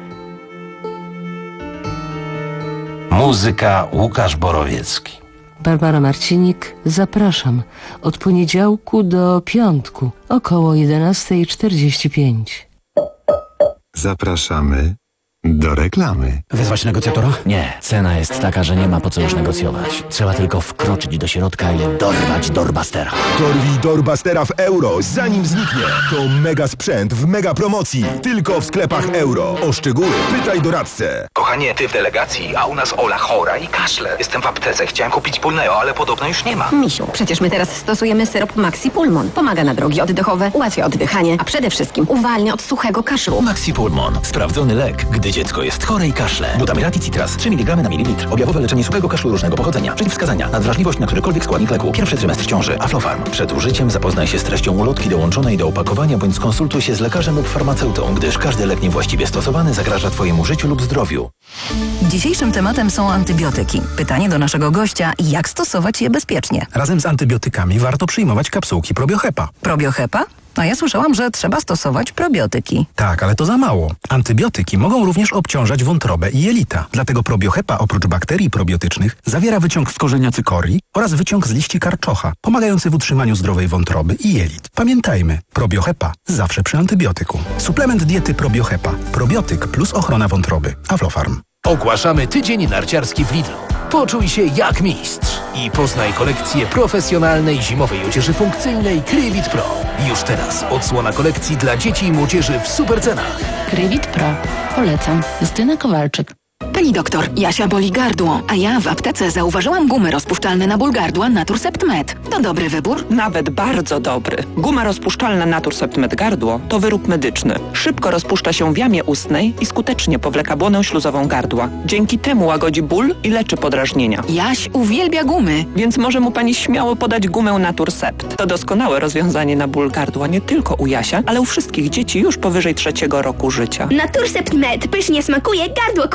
Muzyka Łukasz Borowiecki.
Barbara Marcinik, zapraszam od poniedziałku do piątku około jedenasta czterdzieści pięć.
Zapraszamy do reklamy.
Wezwać negocjatora? Nie. Cena jest taka, że nie ma po co już negocjować. Trzeba tylko wkroczyć do środka i dorwać Doorbustera.
Dorwij Doorbustera w euro, zanim zniknie. To mega sprzęt w mega promocji. Tylko w sklepach euro. O szczegóły pytaj doradcę.
Kochanie, ty w delegacji, a u nas Ola chora i kaszle. Jestem w aptece, chciałem kupić Pulneo, ale podobno już nie ma.
Misiu, przecież my teraz stosujemy syrop Maxi Pulmon. Pomaga na drogi oddechowe, ułatwia oddychanie, a przede wszystkim uwalnia od suchego kaszlu.
Maxi Pulmon. Sprawdzony lek, gdy dziecko jest chore i kaszle. Glutamirati Citras, trzy miligramy na mililitr. Objawowe leczenie suchego kaszlu różnego pochodzenia. Przeciwwskazania. Nadwrażliwość na którykolwiek składnik leku. Pierwszy trymestr ciąży. Aflofarm. Przed użyciem zapoznaj się z treścią ulotki dołączonej do opakowania bądź skonsultuj się z lekarzem lub farmaceutą, gdyż każdy lek niewłaściwie stosowany zagraża twojemu życiu lub zdrowiu.
Dzisiejszym tematem są antybiotyki. Pytanie do naszego gościa, jak stosować je bezpiecznie?
Razem z antybiotykami warto przyjmować kapsułki Probiohepa.
Probiohepa? A ja słyszałam, że trzeba stosować probiotyki.
Tak, ale to za mało. Antybiotyki mogą również obciążać wątrobę i jelita. Dlatego Probiohepa oprócz bakterii probiotycznych zawiera wyciąg z korzenia cykorii oraz wyciąg z liści karczocha, pomagający w utrzymaniu zdrowej wątroby i jelit. Pamiętajmy, Probiohepa zawsze przy antybiotyku. Suplement diety Probiohepa. Probiotyk plus ochrona wątroby. Aflofarm.
Ogłaszamy tydzień narciarski w Lidlu. Poczuj się jak mistrz i poznaj kolekcję profesjonalnej zimowej odzieży funkcyjnej Krywit Pro. Już teraz odsłona kolekcji dla dzieci i młodzieży w super cenach.
Krywit Pro. Polecam. Justyna Kowalczyk.
Pani doktor, Jasia boli gardło, a ja w aptece zauważyłam gumy rozpuszczalne na ból gardła Naturcept Med. To dobry wybór?
Nawet bardzo dobry. Guma rozpuszczalna Naturcept Med gardło to wyrób medyczny. Szybko rozpuszcza się w jamie ustnej i skutecznie powleka błonę śluzową gardła. Dzięki temu łagodzi ból i leczy podrażnienia.
Jaś uwielbia gumy.
Więc może mu pani śmiało podać gumę Naturcept. To doskonałe rozwiązanie na ból gardła nie tylko u Jasia, ale u wszystkich dzieci już powyżej trzeciego roku życia.
Naturcept Med pysznie smakuje, gardło kuruje.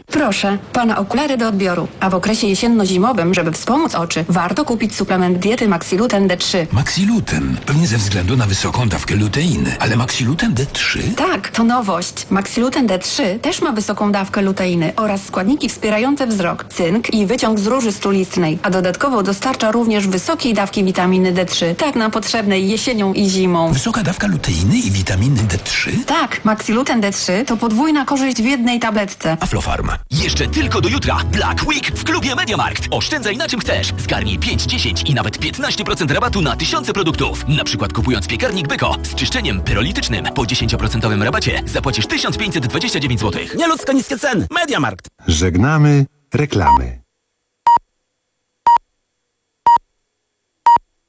Proszę, pana okulary do odbioru. A w okresie jesienno-zimowym, żeby wspomóc oczy, warto kupić suplement diety Maxiluten D trzy.
Maxiluten? Pewnie ze względu na wysoką dawkę luteiny. Ale Maxiluten D trzy?
Tak, to nowość. Maxiluten D trzy też ma wysoką dawkę luteiny oraz składniki wspierające wzrok, cynk i wyciąg z róży strulistnej, a dodatkowo dostarcza również wysokiej dawki witaminy D trzy, tak nam potrzebnej jesienią i zimą.
Wysoka dawka luteiny i witaminy D trzy?
Tak, Maxiluten D trzy to podwójna korzyść w jednej tabletce.
Aflofarm.
Jeszcze tylko do jutra. Black Week w klubie MediaMarkt. Oszczędzaj na czym chcesz. Zgarnij pięć, dziesięć i nawet piętnaście procent rabatu na tysiące produktów. Na przykład kupując piekarnik Beko z czyszczeniem pyrolitycznym po dziesięć procent rabacie zapłacisz tysiąc pięćset dwadzieścia dziewięć złotych.
Nieludzko niskie ceny. MediaMarkt.
Żegnamy reklamy.